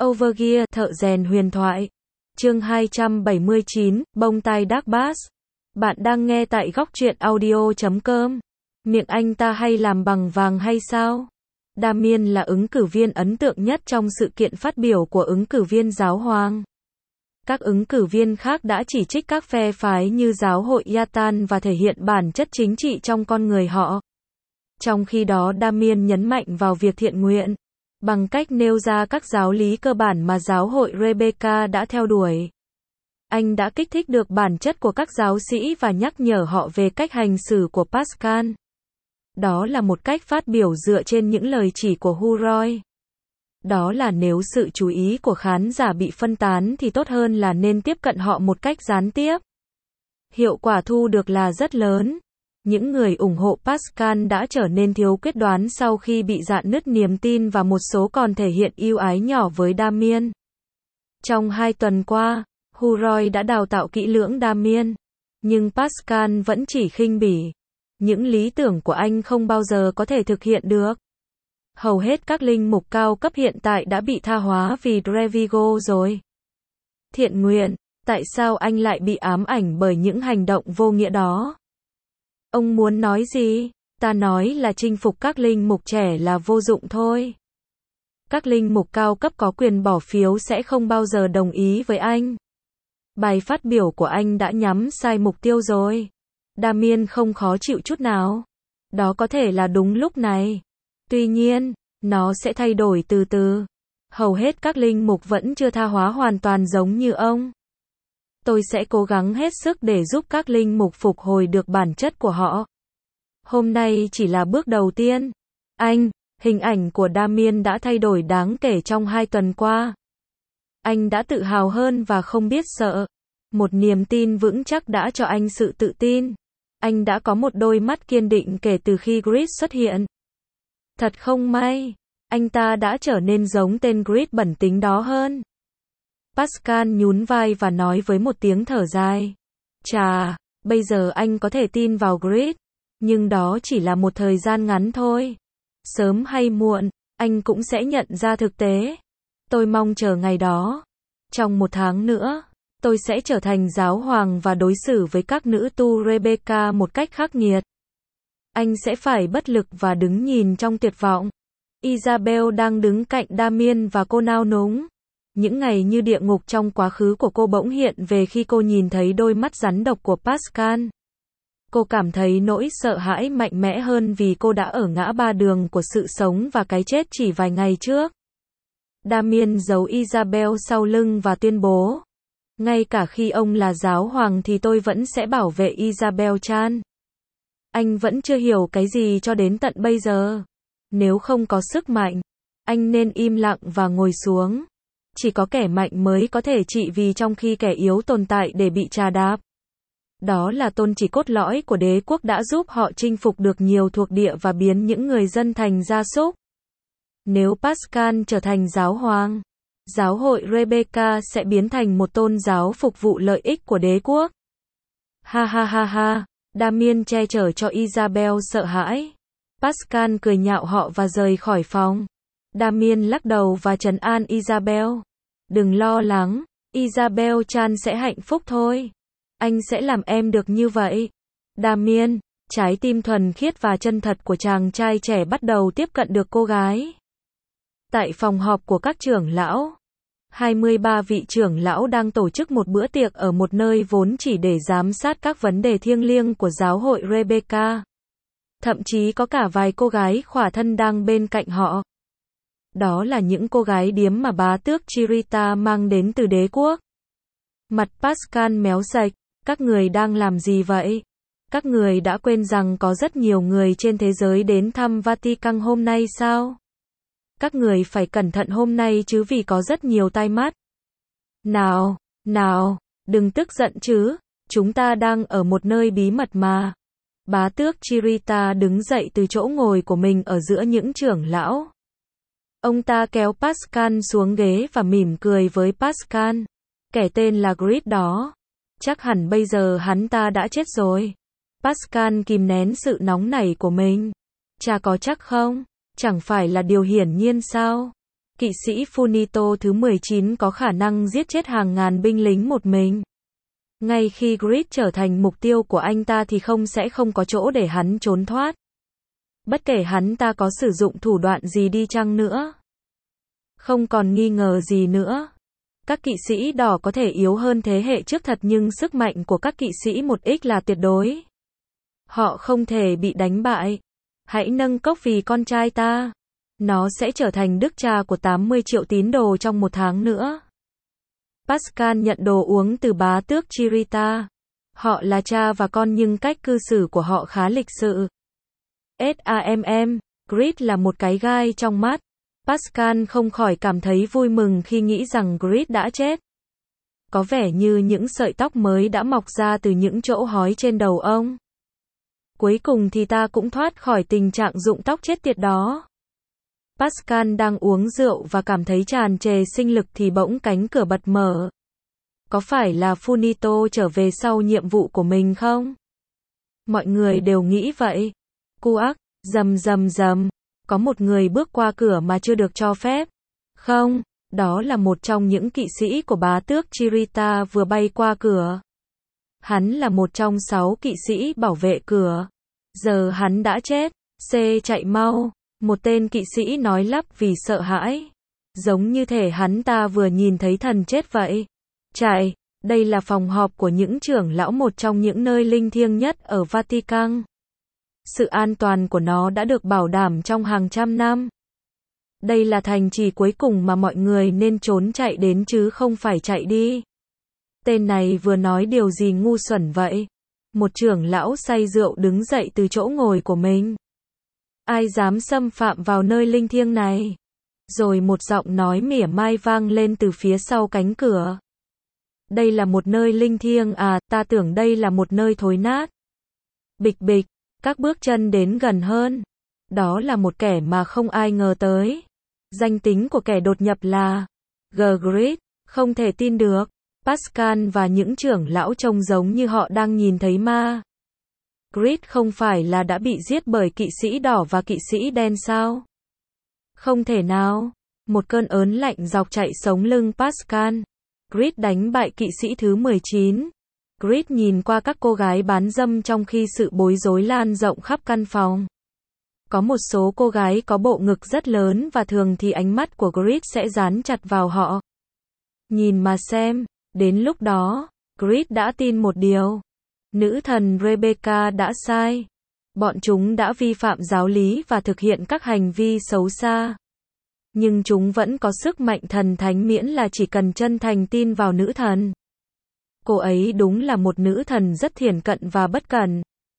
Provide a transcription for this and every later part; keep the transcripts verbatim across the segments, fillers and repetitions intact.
Overgear, thợ rèn huyền thoại. Chương hai trăm bảy mươi chín, bông tai Dark Bass. Bạn đang nghe tại góc truyện audio chấm com. Miệng anh ta hay làm bằng vàng hay sao? Damien là ứng cử viên ấn tượng nhất trong sự kiện phát biểu của ứng cử viên giáo hoàng. Các ứng cử viên khác đã chỉ trích các phe phái như giáo hội Yatan và thể hiện bản chất chính trị trong con người họ. Trong khi đó Damien nhấn mạnh vào việc thiện nguyện, bằng cách nêu ra các giáo lý cơ bản mà giáo hội Rebecca đã theo đuổi. Anh đã kích thích được bản chất của các giáo sĩ và nhắc nhở họ về cách hành xử của Pascal. Đó là một cách phát biểu dựa trên những lời chỉ của Huroy. Đó là nếu sự chú ý của khán giả bị phân tán thì tốt hơn là nên tiếp cận họ một cách gián tiếp. Hiệu quả thu được là rất lớn. Những người ủng hộ Pascal đã trở nên thiếu quyết đoán sau khi bị rạn nứt niềm tin và một số còn thể hiện ưu ái nhỏ với Damien. Trong hai tuần qua, Huroy đã đào tạo kỹ lưỡng Damien. Nhưng Pascal vẫn chỉ khinh bỉ. Những lý tưởng của anh không bao giờ có thể thực hiện được. Hầu hết các linh mục cao cấp hiện tại đã bị tha hóa vì Trevigo rồi. Thiện nguyện, tại sao anh lại bị ám ảnh bởi những hành động vô nghĩa đó? Ông muốn nói gì? Ta nói là chinh phục các linh mục trẻ là vô dụng thôi. Các linh mục cao cấp có quyền bỏ phiếu sẽ không bao giờ đồng ý với anh. Bài phát biểu của anh đã nhắm sai mục tiêu rồi. Damien không khó chịu chút nào. Đó có thể là đúng lúc này. Tuy nhiên, nó sẽ thay đổi từ từ. Hầu hết các linh mục vẫn chưa tha hóa hoàn toàn giống như ông. Tôi sẽ cố gắng hết sức để giúp các linh mục phục hồi được bản chất của họ. Hôm nay chỉ là bước đầu tiên. Anh, hình ảnh của Damien đã thay đổi đáng kể trong hai tuần qua. Anh đã tự hào hơn và không biết sợ. Một niềm tin vững chắc đã cho anh sự tự tin. Anh đã có một đôi mắt kiên định kể từ khi Grid xuất hiện. Thật không may, anh ta đã trở nên giống tên Grid bẩn tính đó hơn. Pascal nhún vai và nói với một tiếng thở dài. Chà, bây giờ anh có thể tin vào Grid, nhưng đó chỉ là một thời gian ngắn thôi. Sớm hay muộn, anh cũng sẽ nhận ra thực tế. Tôi mong chờ ngày đó. Trong một tháng nữa, tôi sẽ trở thành giáo hoàng và đối xử với các nữ tu Rebecca một cách khắc nghiệt. Anh sẽ phải bất lực và đứng nhìn trong tuyệt vọng. Isabel đang đứng cạnh Damien và cô nao núng. Những ngày như địa ngục trong quá khứ của cô bỗng hiện về khi cô nhìn thấy đôi mắt rắn độc của Pascal. Cô cảm thấy nỗi sợ hãi mạnh mẽ hơn vì cô đã ở ngã ba đường của sự sống và cái chết chỉ vài ngày trước. Damien giấu Isabel sau lưng và tuyên bố. Ngay cả khi ông là giáo hoàng thì tôi vẫn sẽ bảo vệ Isabel Chan. Anh vẫn chưa hiểu cái gì cho đến tận bây giờ. Nếu không có sức mạnh, anh nên im lặng và ngồi xuống. Chỉ có kẻ mạnh mới có thể trị vì trong khi kẻ yếu tồn tại để bị trà đạp. Đó là tôn chỉ cốt lõi của đế quốc đã giúp họ chinh phục được nhiều thuộc địa và biến những người dân thành gia súc. Nếu Pascal trở thành giáo hoàng, giáo hội Rebecca sẽ biến thành một tôn giáo phục vụ lợi ích của đế quốc. Ha ha ha ha, Damien che chở cho Isabel sợ hãi. Pascal cười nhạo họ và rời khỏi phòng. Damien lắc đầu và trấn an Isabel. Đừng lo lắng, Isabel Chan sẽ hạnh phúc thôi. Anh sẽ làm em được như vậy. Damien, trái tim thuần khiết và chân thật của chàng trai trẻ bắt đầu tiếp cận được cô gái. Tại phòng họp của các trưởng lão, hai mươi ba vị trưởng lão đang tổ chức một bữa tiệc ở một nơi vốn chỉ để giám sát các vấn đề thiêng liêng của giáo hội Rebecca. Thậm chí có cả vài cô gái khỏa thân đang bên cạnh họ. Đó là những cô gái điếm mà bá tước Chirita mang đến từ đế quốc. Mặt Pascal méo sạch. Các người đang làm gì vậy? Các người đã quên rằng có rất nhiều người trên thế giới đến thăm Vatican hôm nay sao? Các người phải cẩn thận hôm nay chứ vì có rất nhiều tai mắt. Nào, nào, đừng tức giận chứ. Chúng ta đang ở một nơi bí mật mà. Bá tước Chirita đứng dậy từ chỗ ngồi của mình ở giữa những trưởng lão. Ông ta kéo Pascal xuống ghế và mỉm cười với Pascal. Kẻ tên là Grid đó. Chắc hẳn bây giờ hắn ta đã chết rồi. Pascal kìm nén sự nóng nảy của mình. Cha có chắc không? Chẳng phải là điều hiển nhiên sao? Kỵ sĩ Funito thứ mười chín có khả năng giết chết hàng ngàn binh lính một mình. Ngay khi Grid trở thành mục tiêu của anh ta thì không sẽ không có chỗ để hắn trốn thoát. Bất kể hắn ta có sử dụng thủ đoạn gì đi chăng nữa. Không còn nghi ngờ gì nữa. Các kỵ sĩ đỏ có thể yếu hơn thế hệ trước thật nhưng sức mạnh của các kỵ sĩ một x là tuyệt đối. Họ không thể bị đánh bại. Hãy nâng cốc vì con trai ta. Nó sẽ trở thành đức cha của tám mươi triệu tín đồ trong một tháng nữa. Pascal nhận đồ uống từ bá tước Chirita. Họ là cha và con nhưng cách cư xử của họ khá lịch sự. SAMM, Grid là một cái gai trong mắt. Pascal không khỏi cảm thấy vui mừng khi nghĩ rằng Grid đã chết. Có vẻ như những sợi tóc mới đã mọc ra từ những chỗ hói trên đầu ông. Cuối cùng thì ta cũng thoát khỏi tình trạng rụng tóc chết tiệt đó. Pascal đang uống rượu và cảm thấy tràn trề sinh lực thì bỗng cánh cửa bật mở. Có phải là Funito trở về sau nhiệm vụ của mình không? Mọi người đều nghĩ vậy. Cuác, rầm rầm rầm. Có một người bước qua cửa mà chưa được cho phép. Không, đó là một trong những kỵ sĩ của bá tước Chirita vừa bay qua cửa. Hắn là một trong sáu kỵ sĩ bảo vệ cửa. Giờ hắn đã chết. C chạy mau. Một tên kỵ sĩ nói lắp vì sợ hãi. Giống như thể hắn ta vừa nhìn thấy thần chết vậy. Chạy, đây là phòng họp của những trưởng lão một trong những nơi linh thiêng nhất ở Vatican. Sự an toàn của nó đã được bảo đảm trong hàng trăm năm. Đây là thành trì cuối cùng mà mọi người nên trốn chạy đến chứ không phải chạy đi. Tên này vừa nói điều gì ngu xuẩn vậy? Một trưởng lão say rượu đứng dậy từ chỗ ngồi của mình. Ai dám xâm phạm vào nơi linh thiêng này? Rồi một giọng nói mỉa mai vang lên từ phía sau cánh cửa. Đây là một nơi linh thiêng à, ta tưởng đây là một nơi thối nát. Bịch bịch, các bước chân đến gần hơn. Đó là một kẻ mà không ai ngờ tới. Danh tính của kẻ đột nhập là Grid, không thể tin được. Pascal và những trưởng lão trông giống như họ đang nhìn thấy ma. Grid không phải là đã bị giết bởi kỵ sĩ đỏ và kỵ sĩ đen sao? Không thể nào. Một cơn ớn lạnh dọc chạy sống lưng Pascal. Grid đánh bại kỵ sĩ thứ mười chín. Grid nhìn qua các cô gái bán dâm trong khi sự bối rối lan rộng khắp căn phòng. Có một số cô gái có bộ ngực rất lớn và thường thì ánh mắt của Grid sẽ dán chặt vào họ. Nhìn mà xem, đến lúc đó, Grid đã tin một điều. Nữ thần Rebecca đã sai. Bọn chúng đã vi phạm giáo lý và thực hiện các hành vi xấu xa. Nhưng chúng vẫn có sức mạnh thần thánh miễn là chỉ cần chân thành tin vào nữ thần. Cô ấy đúng là một nữ thần rất thiển cận và bất cẩn.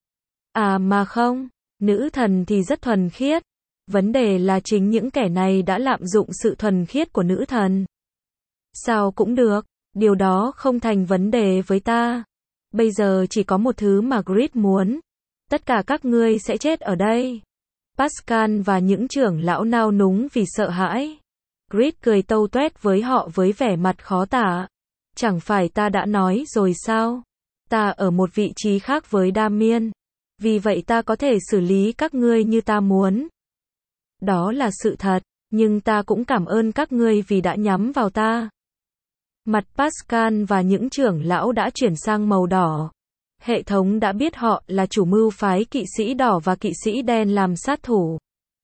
À mà không, nữ thần thì rất thuần khiết. Vấn đề là chính những kẻ này đã lạm dụng sự thuần khiết của nữ thần. Sao cũng được, điều đó không thành vấn đề với ta. Bây giờ chỉ có một thứ mà Grid muốn. Tất cả các ngươi sẽ chết ở đây. Pascal và những trưởng lão nao núng vì sợ hãi. Grid cười tâu tuét với họ với vẻ mặt khó tả. Chẳng phải ta đã nói rồi sao? Ta ở một vị trí khác với Damien. Vì vậy ta có thể xử lý các ngươi như ta muốn. Đó là sự thật, nhưng ta cũng cảm ơn các ngươi vì đã nhắm vào ta. Mặt Pascal và những trưởng lão đã chuyển sang màu đỏ. Hệ thống đã biết họ là chủ mưu phái kỵ sĩ đỏ và kỵ sĩ đen làm sát thủ.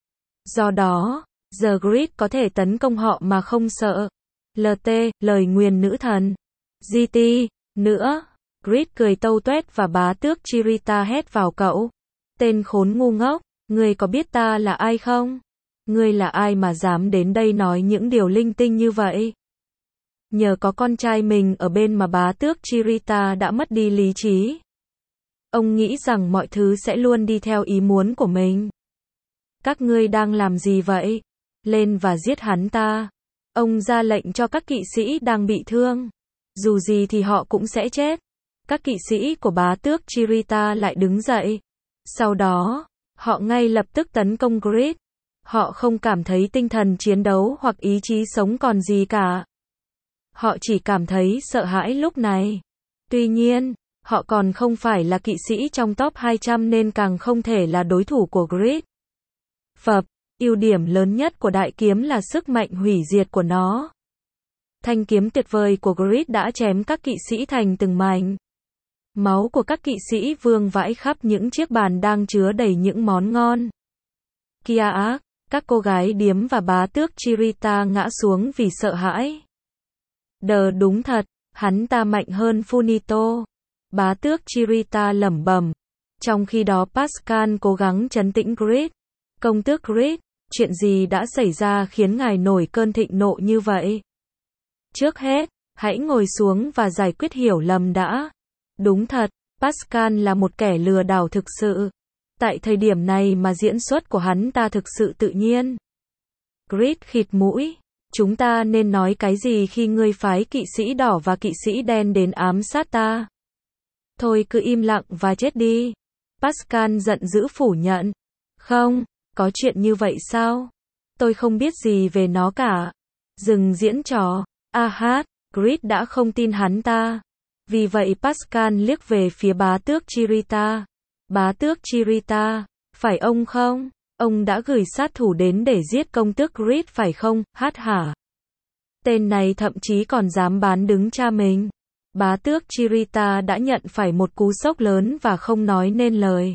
Do đó, giờ Grid có thể tấn công họ mà không sợ. lờ tê, lời nguyền nữ thần. giê tê, nữa. Grid cười tâu tuét và bá tước Chirita hét vào cậu. Tên khốn ngu ngốc, ngươi có biết ta là ai không? Ngươi là ai mà dám đến đây nói những điều linh tinh như vậy? Nhờ có con trai mình ở bên mà bá tước Chirita đã mất đi lý trí. Ông nghĩ rằng mọi thứ sẽ luôn đi theo ý muốn của mình. Các ngươi đang làm gì vậy? Lên và giết hắn ta. Ông ra lệnh cho các kỵ sĩ đang bị thương. Dù gì thì họ cũng sẽ chết. Các kỵ sĩ của bá tước Chirita lại đứng dậy. Sau đó, họ ngay lập tức tấn công Grid. Họ không cảm thấy tinh thần chiến đấu hoặc ý chí sống còn gì cả. Họ chỉ cảm thấy sợ hãi lúc này. Tuy nhiên, họ còn không phải là kỵ sĩ trong top hai trăm nên càng không thể là đối thủ của Grid. Phập, Ưu điểm lớn nhất của đại kiếm là sức mạnh hủy diệt của nó. Thanh kiếm tuyệt vời của Grid đã chém các kỵ sĩ thành từng mảnh. Máu của các kỵ sĩ vương vãi khắp những chiếc bàn đang chứa đầy những món ngon. Kia ác, các cô gái điếm và bá tước Chirita ngã xuống vì sợ hãi. Đờ đúng thật, hắn ta mạnh hơn Funito. Bá tước Chirita lẩm bẩm. Trong khi đó Pascal cố gắng trấn tĩnh Grid. Công tước Grid, chuyện gì đã xảy ra khiến ngài nổi cơn thịnh nộ như vậy? Trước hết, hãy ngồi xuống và giải quyết hiểu lầm đã. Đúng thật, Pascal là một kẻ lừa đảo thực sự. Tại thời điểm này mà diễn xuất của hắn ta thực sự tự nhiên. Grid khịt mũi. Chúng ta nên nói cái gì khi ngươi phái kỵ sĩ đỏ và kỵ sĩ đen đến ám sát ta? Thôi cứ im lặng và chết đi. Pascal giận dữ phủ nhận. Không, có chuyện như vậy sao? Tôi không biết gì về nó cả. Dừng diễn trò. A hát, Grid đã không tin hắn ta. Vì vậy Pascal liếc về phía bá tước Chirita. Bá tước Chirita, phải ông không? Ông đã gửi sát thủ đến để giết công tước Grid phải không? Hát hả? Tên này thậm chí còn dám bán đứng cha mình. Bá tước Chirita đã nhận phải một cú sốc lớn và không nói nên lời.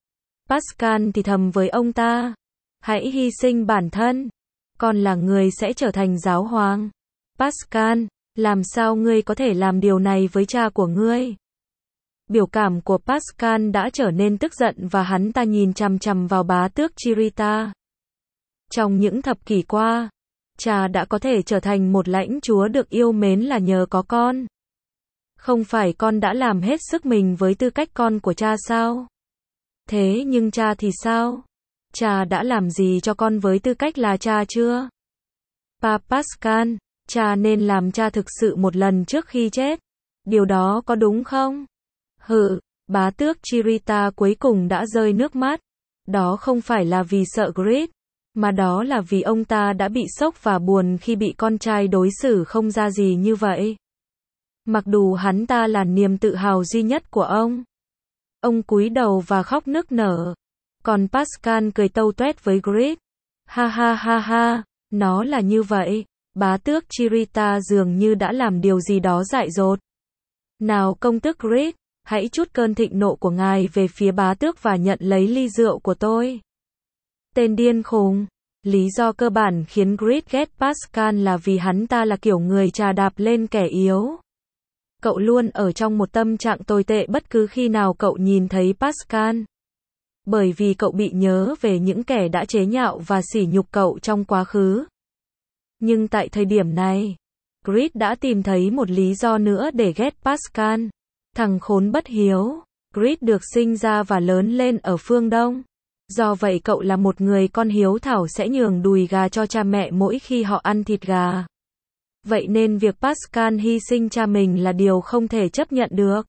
Pascal thì thầm với ông ta. Hãy hy sinh bản thân. Con là người sẽ trở thành giáo hoàng. Pascal, làm sao ngươi có thể làm điều này với cha của ngươi? Biểu cảm của Pascal đã trở nên tức giận và hắn ta nhìn chằm chằm vào bá tước Chirita. Trong những thập kỷ qua, cha đã có thể trở thành một lãnh chúa được yêu mến là nhờ có con. Không phải con đã làm hết sức mình với tư cách con của cha sao? Thế nhưng cha thì sao? Cha đã làm gì cho con với tư cách là cha chưa? Pa Pascal, cha nên làm cha thực sự một lần trước khi chết. Điều đó có đúng không? Hự, bá tước Chirita cuối cùng đã rơi nước mắt. Đó không phải là vì sợ Grid, mà đó là vì ông ta đã bị sốc và buồn khi bị con trai đối xử không ra gì như vậy. Mặc dù hắn ta là niềm tự hào duy nhất của ông. Ông cúi đầu và khóc nức nở. Còn Pascal cười tâu tuét với Grid. Ha ha ha ha, nó là như vậy. Bá tước Chirita dường như đã làm điều gì đó dại dột. Nào công tước Grid, hãy trút cơn thịnh nộ của ngài về phía bá tước và nhận lấy ly rượu của tôi. Tên điên khùng. Lý do cơ bản khiến Grid ghét Pascal là vì hắn ta là kiểu người trà đạp lên kẻ yếu. Cậu luôn ở trong một tâm trạng tồi tệ bất cứ khi nào cậu nhìn thấy Pascal. Bởi vì cậu bị nhớ về những kẻ đã chế nhạo và sỉ nhục cậu trong quá khứ. Nhưng tại thời điểm này, Grid đã tìm thấy một lý do nữa để ghét Pascal. Thằng khốn bất hiếu. Grid được sinh ra và lớn lên ở phương Đông. Do vậy cậu là một người con hiếu thảo sẽ nhường đùi gà cho cha mẹ mỗi khi họ ăn thịt gà. Vậy nên việc Pascal hy sinh cha mình là điều không thể chấp nhận được.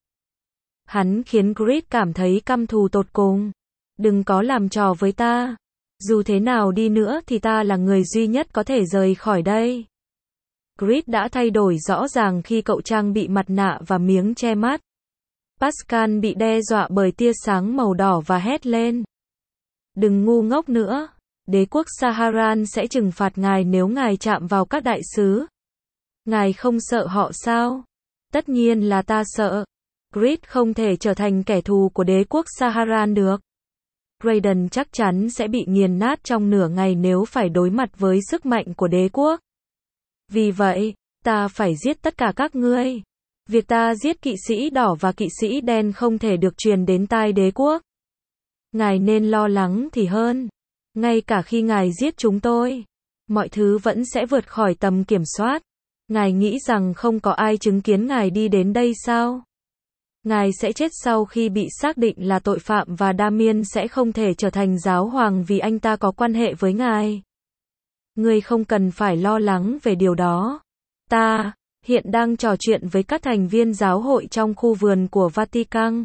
Hắn khiến Grid cảm thấy căm thù tột cùng. Đừng có làm trò với ta. Dù thế nào đi nữa thì ta là người duy nhất có thể rời khỏi đây. Grid đã thay đổi rõ ràng khi cậu trang bị mặt nạ và miếng che mắt. Pascal bị đe dọa bởi tia sáng màu đỏ và hét lên. Đừng ngu ngốc nữa. Đế quốc Saharan sẽ trừng phạt ngài nếu ngài chạm vào các đại sứ. Ngài không sợ họ sao? Tất nhiên là ta sợ. Grid không thể trở thành kẻ thù của đế quốc Saharan được. Raiden chắc chắn sẽ bị nghiền nát trong nửa ngày nếu phải đối mặt với sức mạnh của đế quốc. Vì vậy, ta phải giết tất cả các ngươi. Việc ta giết kỵ sĩ đỏ và kỵ sĩ đen không thể được truyền đến tai đế quốc. Ngài nên lo lắng thì hơn. Ngay cả khi ngài giết chúng tôi, mọi thứ vẫn sẽ vượt khỏi tầm kiểm soát. Ngài nghĩ rằng không có ai chứng kiến ngài đi đến đây sao? Ngài sẽ chết sau khi bị xác định là tội phạm và Damien sẽ không thể trở thành giáo hoàng vì anh ta có quan hệ với ngài. Ngươi không cần phải lo lắng về điều đó. Ta hiện đang trò chuyện với các thành viên giáo hội trong khu vườn của Vatican.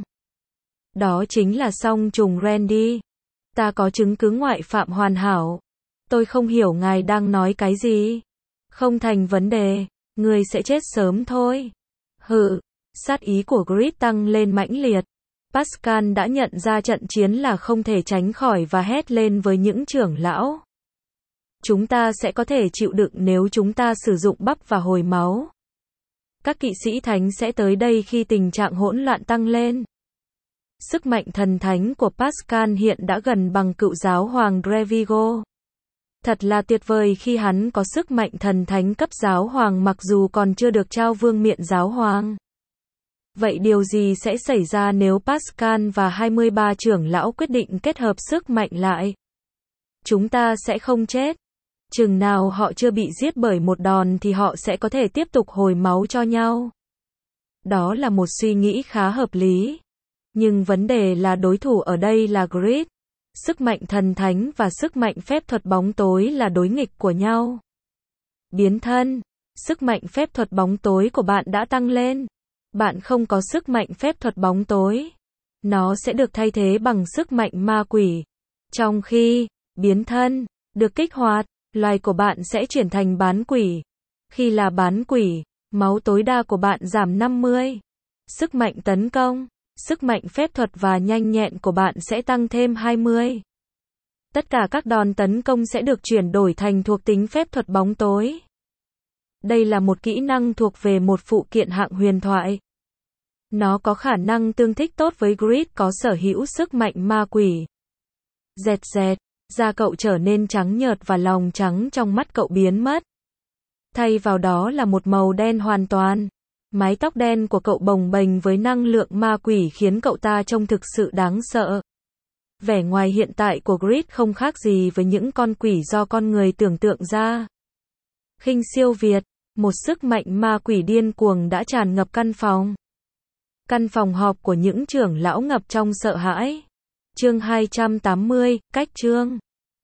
Đó chính là song trùng Randy. Ta có chứng cứ ngoại phạm hoàn hảo. Tôi không hiểu ngài đang nói cái gì. Không thành vấn đề. Ngươi sẽ chết sớm thôi. Hự. Sát ý của Grid tăng lên mãnh liệt. Pascal đã nhận ra trận chiến là không thể tránh khỏi và hét lên với những trưởng lão. Chúng ta sẽ có thể chịu đựng nếu chúng ta sử dụng bắp và hồi máu. Các kỵ sĩ thánh sẽ tới đây khi tình trạng hỗn loạn tăng lên. Sức mạnh thần thánh của Pascal hiện đã gần bằng cựu giáo hoàng Drevigo. Thật là tuyệt vời khi hắn có sức mạnh thần thánh cấp giáo hoàng mặc dù còn chưa được trao vương miện giáo hoàng. Vậy điều gì sẽ xảy ra nếu Pascal và hai mươi ba trưởng lão quyết định kết hợp sức mạnh lại? Chúng ta sẽ không chết. Chừng nào họ chưa bị giết bởi một đòn thì họ sẽ có thể tiếp tục hồi máu cho nhau. Đó là một suy nghĩ khá hợp lý. Nhưng vấn đề là đối thủ ở đây là Grid. Sức mạnh thần thánh và sức mạnh phép thuật bóng tối là đối nghịch của nhau. Biến thân. Sức mạnh phép thuật bóng tối của bạn đã tăng lên. Bạn không có sức mạnh phép thuật bóng tối. Nó sẽ được thay thế bằng sức mạnh ma quỷ. Trong khi, biến thân, được kích hoạt, loài của bạn sẽ chuyển thành bán quỷ. Khi là bán quỷ, máu tối đa của bạn giảm năm mươi. Sức mạnh tấn công, sức mạnh phép thuật và nhanh nhẹn của bạn sẽ tăng thêm hai mươi. Tất cả các đòn tấn công sẽ được chuyển đổi thành thuộc tính phép thuật bóng tối. Đây là một kỹ năng thuộc về một phụ kiện hạng huyền thoại. Nó có khả năng tương thích tốt với Grid có sở hữu sức mạnh ma quỷ. Dẹt dẹt, da cậu trở nên trắng nhợt và lòng trắng trong mắt cậu biến mất. Thay vào đó là một màu đen hoàn toàn. Mái tóc đen của cậu bồng bềnh với năng lượng ma quỷ khiến cậu ta trông thực sự đáng sợ. Vẻ ngoài hiện tại của Grid không khác gì với những con quỷ do con người tưởng tượng ra. Khinh siêu việt, một sức mạnh ma quỷ điên cuồng đã tràn ngập căn phòng. Căn phòng họp của những trưởng lão ngập trong sợ hãi. Chương hai trăm tám mươi, cách chương.